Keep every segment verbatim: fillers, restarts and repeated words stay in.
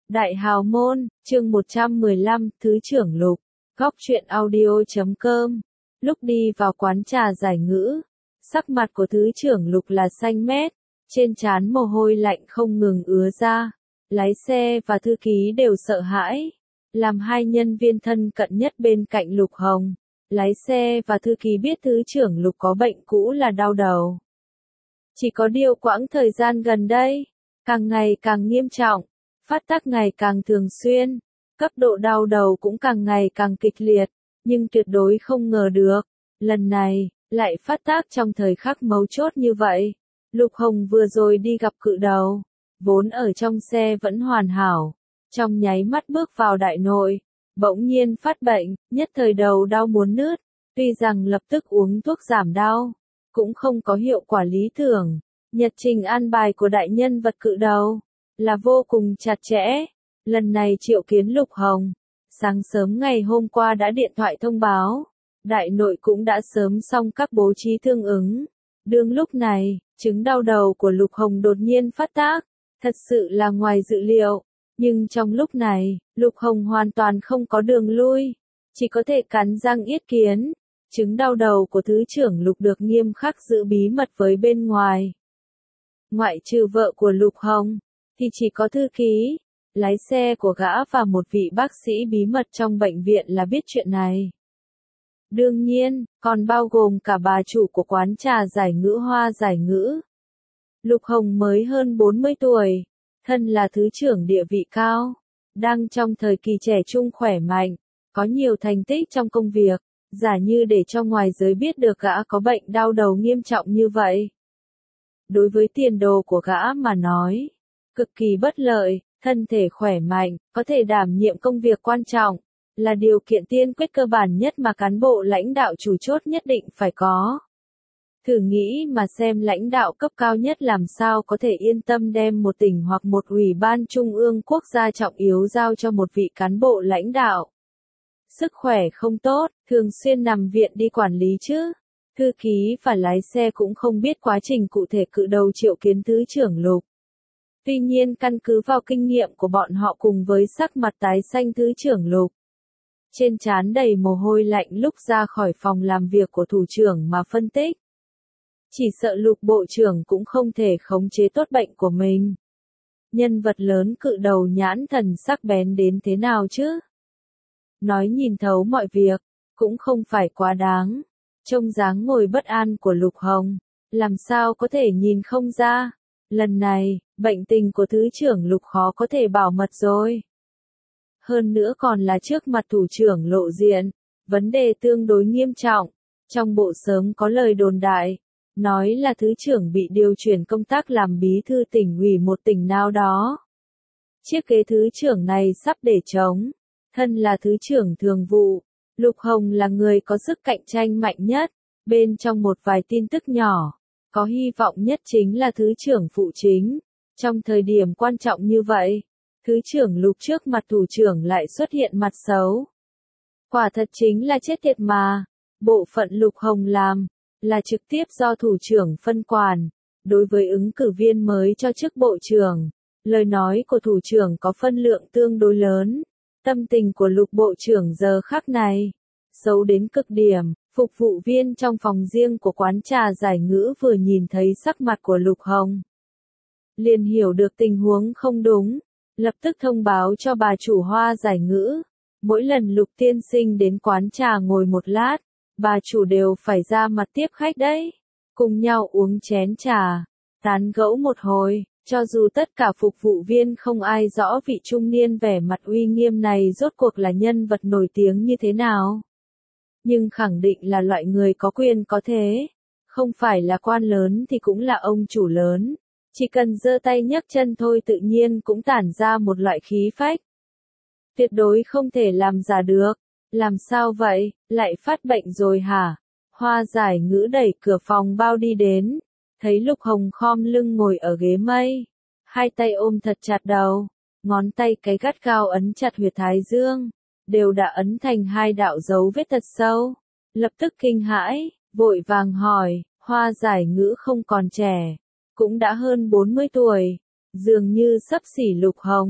Đại hào môn, chương một trăm mười lăm, Thứ trưởng Lục, góc truyện audio chấm com. Lúc đi vào quán trà giải ngữ, sắc mặt của Thứ trưởng Lục là xanh mét, trên trán mồ hôi lạnh không ngừng ứa ra. Lái xe và thư ký đều sợ hãi, làm hai nhân viên thân cận nhất bên cạnh Lục Hồng. Lái xe và thư ký biết Thứ trưởng Lục có bệnh cũ là đau đầu. Chỉ có điều quãng thời gian gần đây, càng ngày càng nghiêm trọng, phát tác ngày càng thường xuyên, cấp độ đau đầu cũng càng ngày càng kịch liệt, nhưng tuyệt đối không ngờ được, lần này, lại phát tác trong thời khắc mấu chốt như vậy. Lục Hồng vừa rồi đi gặp cự đầu, vốn ở trong xe vẫn hoàn hảo, trong nháy mắt bước vào đại nội, bỗng nhiên phát bệnh, nhất thời đầu đau muốn nứt, tuy rằng lập tức uống thuốc giảm đau, cũng không có hiệu quả lý tưởng. Nhật trình an bài của đại nhân vật cự đầu là vô cùng chặt chẽ. Lần này triệu kiến Lục Hồng, sáng sớm ngày hôm qua đã điện thoại thông báo, đại nội cũng đã sớm xong các bố trí tương ứng. Đương lúc này, chứng đau đầu của Lục Hồng đột nhiên phát tác, thật sự là ngoài dự liệu, nhưng trong lúc này, Lục Hồng hoàn toàn không có đường lui, chỉ có thể cắn răng yết kiến. Chứng đau đầu của Thứ trưởng Lục được nghiêm khắc giữ bí mật với bên ngoài. Ngoại trừ vợ của Lục Hồng, thì chỉ có thư ký, lái xe của gã và một vị bác sĩ bí mật trong bệnh viện là biết chuyện này. Đương nhiên, còn bao gồm cả bà chủ của quán trà giải ngữ Hoa Giải Ngữ. Lục Hồng mới hơn bốn mươi tuổi, thân là thứ trưởng địa vị cao, đang trong thời kỳ trẻ trung khỏe mạnh, có nhiều thành tích trong công việc, giả như để cho ngoài giới biết được gã có bệnh đau đầu nghiêm trọng như vậy. Đối với tiền đồ của gã mà nói, cực kỳ bất lợi, thân thể khỏe mạnh, có thể đảm nhiệm công việc quan trọng, là điều kiện tiên quyết cơ bản nhất mà cán bộ lãnh đạo chủ chốt nhất định phải có. Thử nghĩ mà xem lãnh đạo cấp cao nhất làm sao có thể yên tâm đem một tỉnh hoặc một ủy ban trung ương quốc gia trọng yếu giao cho một vị cán bộ lãnh đạo. Sức khỏe không tốt, thường xuyên nằm viện đi quản lý chứ. Thư ký và lái xe cũng không biết quá trình cụ thể cự đầu triệu kiến Thứ trưởng Lục. Tuy nhiên căn cứ vào kinh nghiệm của bọn họ cùng với sắc mặt tái xanh Thứ trưởng Lục, trên trán đầy mồ hôi lạnh lúc ra khỏi phòng làm việc của thủ trưởng mà phân tích. Chỉ sợ Lục bộ trưởng cũng không thể khống chế tốt bệnh của mình. Nhân vật lớn cự đầu nhãn thần sắc bén đến thế nào chứ? Nói nhìn thấu mọi việc, cũng không phải quá đáng. Trông dáng ngồi bất an của Lục Hồng, làm sao có thể nhìn không ra. Lần này, bệnh tình của Thứ trưởng Lục khó có thể bảo mật rồi. Hơn nữa còn là trước mặt thủ trưởng lộ diện, vấn đề tương đối nghiêm trọng. Trong bộ sớm có lời đồn đại, nói là Thứ trưởng bị điều chuyển công tác làm bí thư tỉnh ủy một tỉnh nào đó. Chiếc ghế Thứ trưởng này sắp để trống. Thân là Thứ trưởng thường vụ, Lục Hồng là người có sức cạnh tranh mạnh nhất. Bên trong một vài tin tức nhỏ, có hy vọng nhất chính là Thứ trưởng phụ chính. Trong thời điểm quan trọng như vậy, Thứ trưởng Lục trước mặt thủ trưởng lại xuất hiện mặt xấu. Quả thật chính là chết tiệt mà. Bộ phận Lục Hồng làm, là trực tiếp do thủ trưởng phân quản. Đối với ứng cử viên mới cho chức bộ trưởng, lời nói của thủ trưởng có phân lượng tương đối lớn. Tâm tình của Lục bộ trưởng giờ khắc này xấu đến cực điểm. Phục vụ viên trong phòng riêng của quán trà giải ngữ vừa nhìn thấy sắc mặt của Lục Hồng, liền hiểu được tình huống không đúng, lập tức thông báo cho bà chủ Hoa Giải Ngữ. Mỗi lần Lục tiên sinh đến quán trà ngồi một lát, bà chủ đều phải ra mặt tiếp khách đấy, cùng nhau uống chén trà, tán gẫu một hồi. Cho dù tất cả phục vụ viên không ai rõ vị trung niên vẻ mặt uy nghiêm này rốt cuộc là nhân vật nổi tiếng như thế nào, nhưng khẳng định là loại người có quyền có thế, không phải là quan lớn thì cũng là ông chủ lớn, chỉ cần giơ tay nhấc chân thôi tự nhiên cũng tản ra một loại khí phách. Tuyệt đối không thể làm giả được. Làm sao vậy, lại phát bệnh rồi hả? Hoa Giải Ngữ đẩy cửa phòng bao đi đến, thấy Lục Hồng khom lưng ngồi ở ghế mây, hai tay ôm thật chặt đầu, ngón tay cái gắt gao ấn chặt huyệt thái dương, đều đã ấn thành hai đạo dấu vết thật sâu. Lập tức kinh hãi, vội vàng hỏi, Hoa Giải Ngữ không còn trẻ, cũng đã hơn bốn mươi tuổi, dường như xấp xỉ Lục Hồng.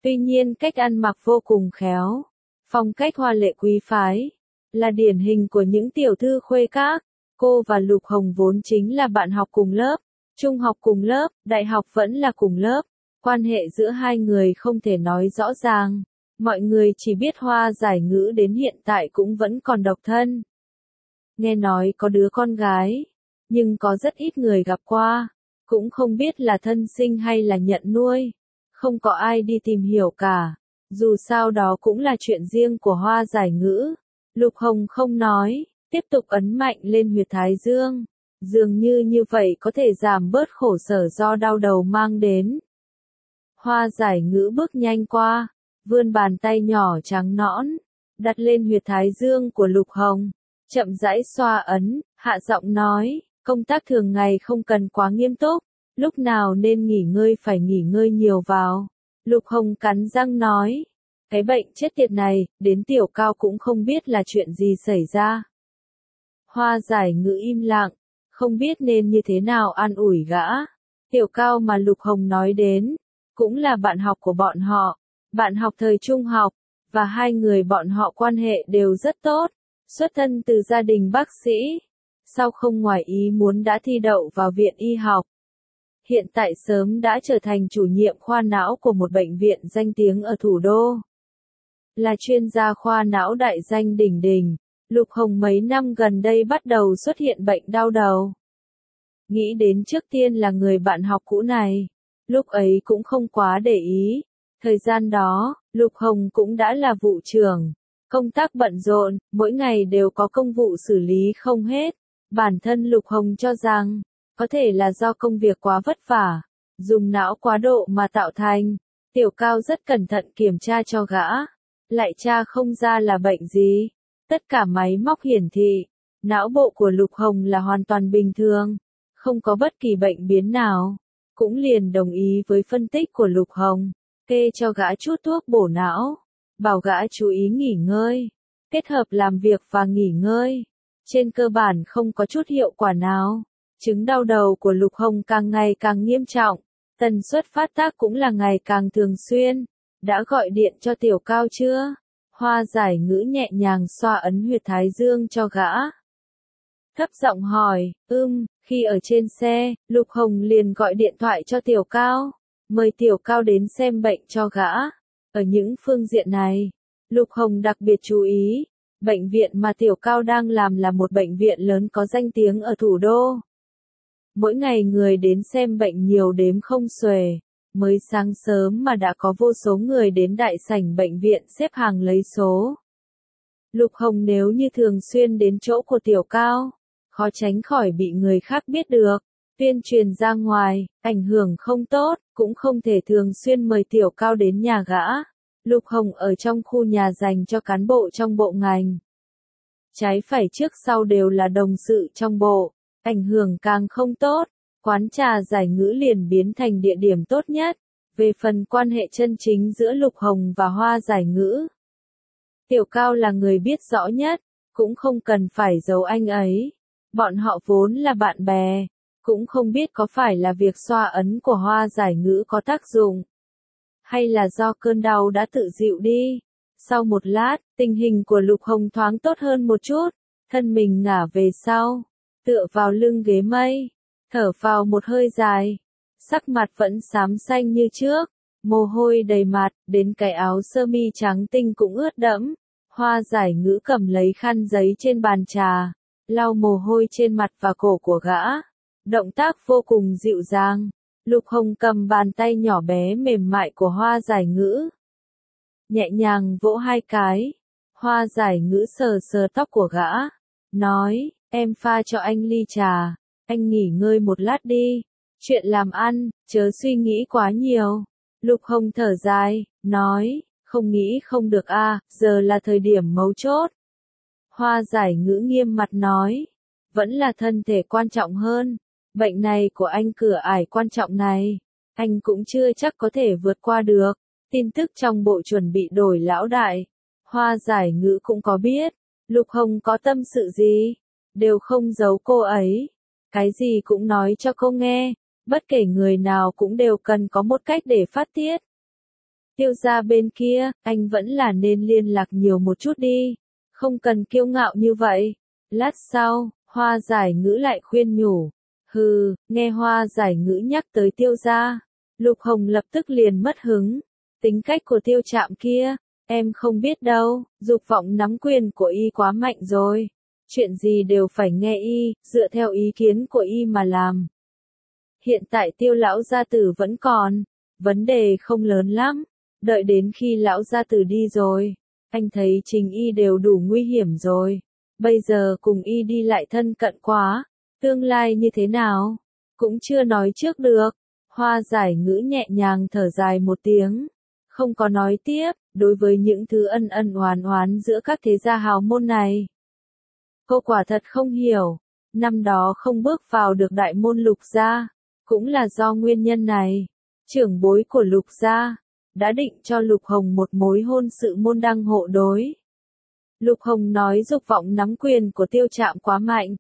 Tuy nhiên cách ăn mặc vô cùng khéo, phong cách hoa lệ quý phái, là điển hình của những tiểu thư khuê các. Cô và Lục Hồng vốn chính là bạn học cùng lớp, trung học cùng lớp, đại học vẫn là cùng lớp. Quan hệ giữa hai người không thể nói rõ ràng. Mọi người chỉ biết Hoa Giải Ngữ đến hiện tại cũng vẫn còn độc thân. Nghe nói có đứa con gái, nhưng có rất ít người gặp qua, cũng không biết là thân sinh hay là nhận nuôi. Không có ai đi tìm hiểu cả, dù sao đó cũng là chuyện riêng của Hoa Giải Ngữ. Lục Hồng không nói, tiếp tục ấn mạnh lên huyệt thái dương. Dường như như vậy có thể giảm bớt khổ sở do đau đầu mang đến. Hoa Giải Ngữ bước nhanh qua, vươn bàn tay nhỏ trắng nõn, đặt lên huyệt thái dương của Lục Hồng, chậm rãi xoa ấn, hạ giọng nói, công tác thường ngày không cần quá nghiêm túc, lúc nào nên nghỉ ngơi phải nghỉ ngơi nhiều vào. Lục Hồng cắn răng nói, cái bệnh chết tiệt này, đến Tiểu Cao cũng không biết là chuyện gì xảy ra. Hoa Giải Ngữ im lặng, không biết nên như thế nào an ủi gã. Tiểu Cao mà Lục Hồng nói đến, cũng là bạn học của bọn họ, bạn học thời trung học, và hai người bọn họ quan hệ đều rất tốt, xuất thân từ gia đình bác sĩ, sau không ngoài ý muốn đã thi đậu vào viện y học. Hiện tại sớm đã trở thành chủ nhiệm khoa não của một bệnh viện danh tiếng ở thủ đô. Là chuyên gia khoa não đại danh đỉnh đỉnh, Lục Hồng mấy năm gần đây bắt đầu xuất hiện bệnh đau đầu. Nghĩ đến trước tiên là người bạn học cũ này, lúc ấy cũng không quá để ý. Thời gian đó, Lục Hồng cũng đã là vụ trưởng, công tác bận rộn, mỗi ngày đều có công vụ xử lý không hết. Bản thân Lục Hồng cho rằng, có thể là do công việc quá vất vả, dùng não quá độ mà tạo thành. Tiểu Cao rất cẩn thận kiểm tra cho gã, lại tra không ra là bệnh gì. Tất cả máy móc hiển thị, não bộ của Lục Hồng là hoàn toàn bình thường, không có bất kỳ bệnh biến nào. Cũng liền đồng ý với phân tích của Lục Hồng, kê cho gã chút thuốc bổ não, bảo gã chú ý nghỉ ngơi, kết hợp làm việc và nghỉ ngơi. Trên cơ bản không có chút hiệu quả nào. Chứng đau đầu của Lục Hồng càng ngày càng nghiêm trọng, tần suất phát tác cũng là ngày càng thường xuyên. Đã gọi điện cho Tiểu Cao chưa? Hoa Giải Ngữ nhẹ nhàng xoa ấn huyệt thái dương cho gã. Thấp giọng hỏi, ưm, khi ở trên xe, Lục Hồng liền gọi điện thoại cho Tiểu Cao, mời Tiểu Cao đến xem bệnh cho gã. Ở những phương diện này, Lục Hồng đặc biệt chú ý, bệnh viện mà Tiểu Cao đang làm là một bệnh viện lớn có danh tiếng ở thủ đô. Mỗi ngày người đến xem bệnh nhiều đếm không xuể, mới sáng sớm mà đã có vô số người đến đại sảnh bệnh viện xếp hàng lấy số. Lục Hồng nếu như thường xuyên đến chỗ của Tiểu Cao, khó tránh khỏi bị người khác biết được, tuyên truyền ra ngoài, ảnh hưởng không tốt, cũng không thể thường xuyên mời Tiểu Cao đến nhà gã. Lục Hồng ở trong khu nhà dành cho cán bộ trong bộ ngành. Trái phải trước sau đều là đồng sự trong bộ, ảnh hưởng càng không tốt, quán trà Giải Ngữ liền biến thành địa điểm tốt nhất. Về phần quan hệ chân chính giữa Lục Hồng và Hoa Giải Ngữ, Tiểu Cao là người biết rõ nhất, cũng không cần phải giấu anh ấy. Bọn họ vốn là bạn bè, cũng không biết có phải là việc xoa ấn của Hoa Giải Ngữ có tác dụng, hay là do cơn đau đã tự dịu đi. Sau một lát, tình hình của Lục Hồng thoáng tốt hơn một chút, thân mình ngả về sau, tựa vào lưng ghế mây, thở vào một hơi dài, sắc mặt vẫn xám xanh như trước, mồ hôi đầy mặt, đến cái áo sơ mi trắng tinh cũng ướt đẫm. Hoa Giải Ngữ cầm lấy khăn giấy trên bàn trà, lau mồ hôi trên mặt và cổ của gã, động tác vô cùng dịu dàng. Lục Hồng cầm bàn tay nhỏ bé mềm mại của Hoa Giải Ngữ, nhẹ nhàng vỗ hai cái. Hoa Giải Ngữ sờ sờ tóc của gã, nói, em pha cho anh ly trà, anh nghỉ ngơi một lát đi, chuyện làm ăn, chớ suy nghĩ quá nhiều. Lục Hồng thở dài, nói, không nghĩ không được a, à, giờ là thời điểm mấu chốt. Hoa Giải Ngữ nghiêm mặt nói, vẫn là thân thể quan trọng hơn, bệnh này của anh cửa ải quan trọng này, anh cũng chưa chắc có thể vượt qua được. Tin tức trong bộ chuẩn bị đổi lão đại, Hoa Giải Ngữ cũng có biết, Lục Hồng có tâm sự gì, đều không giấu cô ấy, cái gì cũng nói cho cô nghe, bất kể người nào cũng đều cần có một cách để phát tiết. Tiêu gia bên kia, anh vẫn là nên liên lạc nhiều một chút đi. Không cần kiêu ngạo như vậy. Lát sau, Hoa Giải Ngữ lại khuyên nhủ. Hừ, nghe Hoa Giải Ngữ nhắc tới Tiêu gia, Lục Hồng lập tức liền mất hứng. Tính cách của Tiêu Trạm kia, em không biết đâu, dục vọng nắm quyền của y quá mạnh rồi. Chuyện gì đều phải nghe y, dựa theo ý kiến của y mà làm. Hiện tại Tiêu lão gia tử vẫn còn, vấn đề không lớn lắm. Đợi đến khi lão gia tử đi rồi, anh thấy chính y đều đủ nguy hiểm rồi. Bây giờ cùng y đi lại thân cận quá, tương lai như thế nào, cũng chưa nói trước được. Hoa Giải Ngữ nhẹ nhàng thở dài một tiếng, không có nói tiếp, đối với những thứ ân ân oán oán giữa các thế gia hào môn này. Cô quả thật không hiểu, năm đó không bước vào được đại môn Lục gia, cũng là do nguyên nhân này. Trưởng bối của Lục gia đã định cho Lục Hồng một mối hôn sự môn đăng hộ đối. Lục Hồng nói dục vọng nắm quyền của Tiêu Trạm quá mạnh.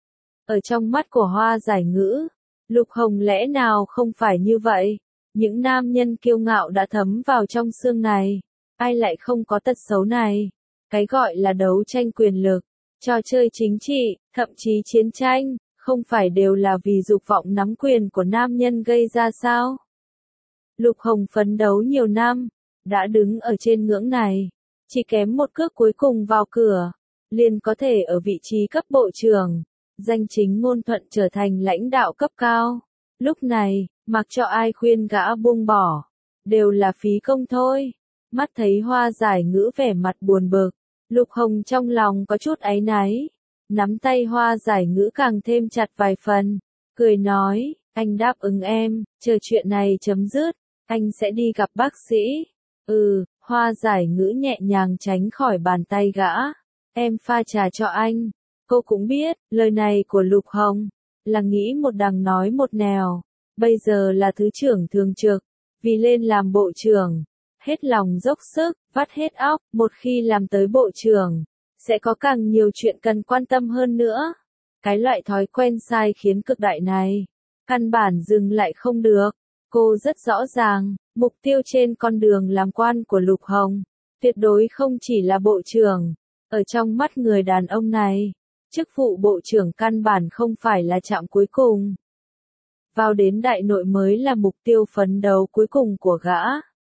Ở trong mắt của Hoa Giải Ngữ, Lục Hồng lẽ nào không phải như vậy? Những nam nhân kiêu ngạo đã thấm vào trong xương này, ai lại không có tật xấu này? Cái gọi là đấu tranh quyền lực, trò chơi chính trị, thậm chí chiến tranh, không phải đều là vì dục vọng nắm quyền của nam nhân gây ra sao? Lục Hồng phấn đấu nhiều năm, đã đứng ở trên ngưỡng này, chỉ kém một cước cuối cùng vào cửa, liền có thể ở vị trí cấp bộ trưởng, danh chính ngôn thuận trở thành lãnh đạo cấp cao. Lúc này, mặc cho ai khuyên gã buông bỏ, đều là phí công thôi. Mắt thấy Hoa Giải Ngữ vẻ mặt buồn bực, Lục Hồng trong lòng có chút áy náy, nắm tay Hoa Giải Ngữ càng thêm chặt vài phần, cười nói, anh đáp ứng em, chờ chuyện này chấm dứt, anh sẽ đi gặp bác sĩ. Ừ, Hoa Giải Ngữ nhẹ nhàng tránh khỏi bàn tay gã, em pha trà cho anh. Cô cũng biết, lời này của Lục Hồng, là nghĩ một đằng nói một nẻo, bây giờ là thứ trưởng thường trực, vì lên làm bộ trưởng, hết lòng dốc sức, vắt hết óc, một khi làm tới bộ trưởng, sẽ có càng nhiều chuyện cần quan tâm hơn nữa. Cái loại thói quen sai khiến cực đại này, căn bản dừng lại không được. Cô rất rõ ràng, mục tiêu trên con đường làm quan của Lục Hồng, tuyệt đối không chỉ là bộ trưởng. Ở trong mắt người đàn ông này, chức vụ bộ trưởng căn bản không phải là chạm cuối cùng. Vào đến đại nội mới là mục tiêu phấn đấu cuối cùng của gã.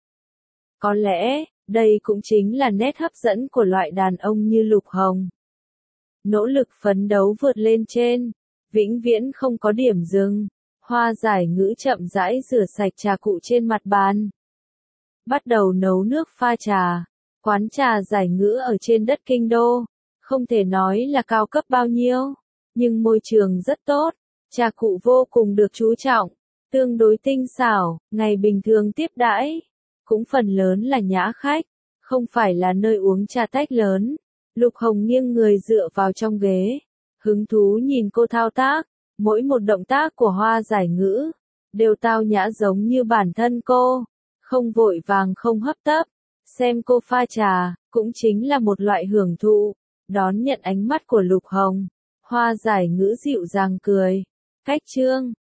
Có lẽ, đây cũng chính là nét hấp dẫn của loại đàn ông như Lục Hồng. Nỗ lực phấn đấu vượt lên trên, vĩnh viễn không có điểm dừng. Hoa Giải Ngữ chậm rãi rửa sạch trà cụ trên mặt bàn, bắt đầu nấu nước pha trà. Quán trà Giải Ngữ ở trên đất kinh đô, không thể nói là cao cấp bao nhiêu, nhưng môi trường rất tốt, trà cụ vô cùng được chú trọng, tương đối tinh xảo, ngày bình thường tiếp đãi, cũng phần lớn là nhã khách, không phải là nơi uống trà tách lớn. Lục Hồng nghiêng người dựa vào trong ghế, hứng thú nhìn cô thao tác, mỗi một động tác của Hoa Giải Ngữ, đều tao nhã giống như bản thân cô, không vội vàng không hấp tấp, xem cô pha trà, cũng chính là một loại hưởng thụ. Đón nhận ánh mắt của Lục Hồng, Hoa Giải Ngữ dịu dàng cười, cách chương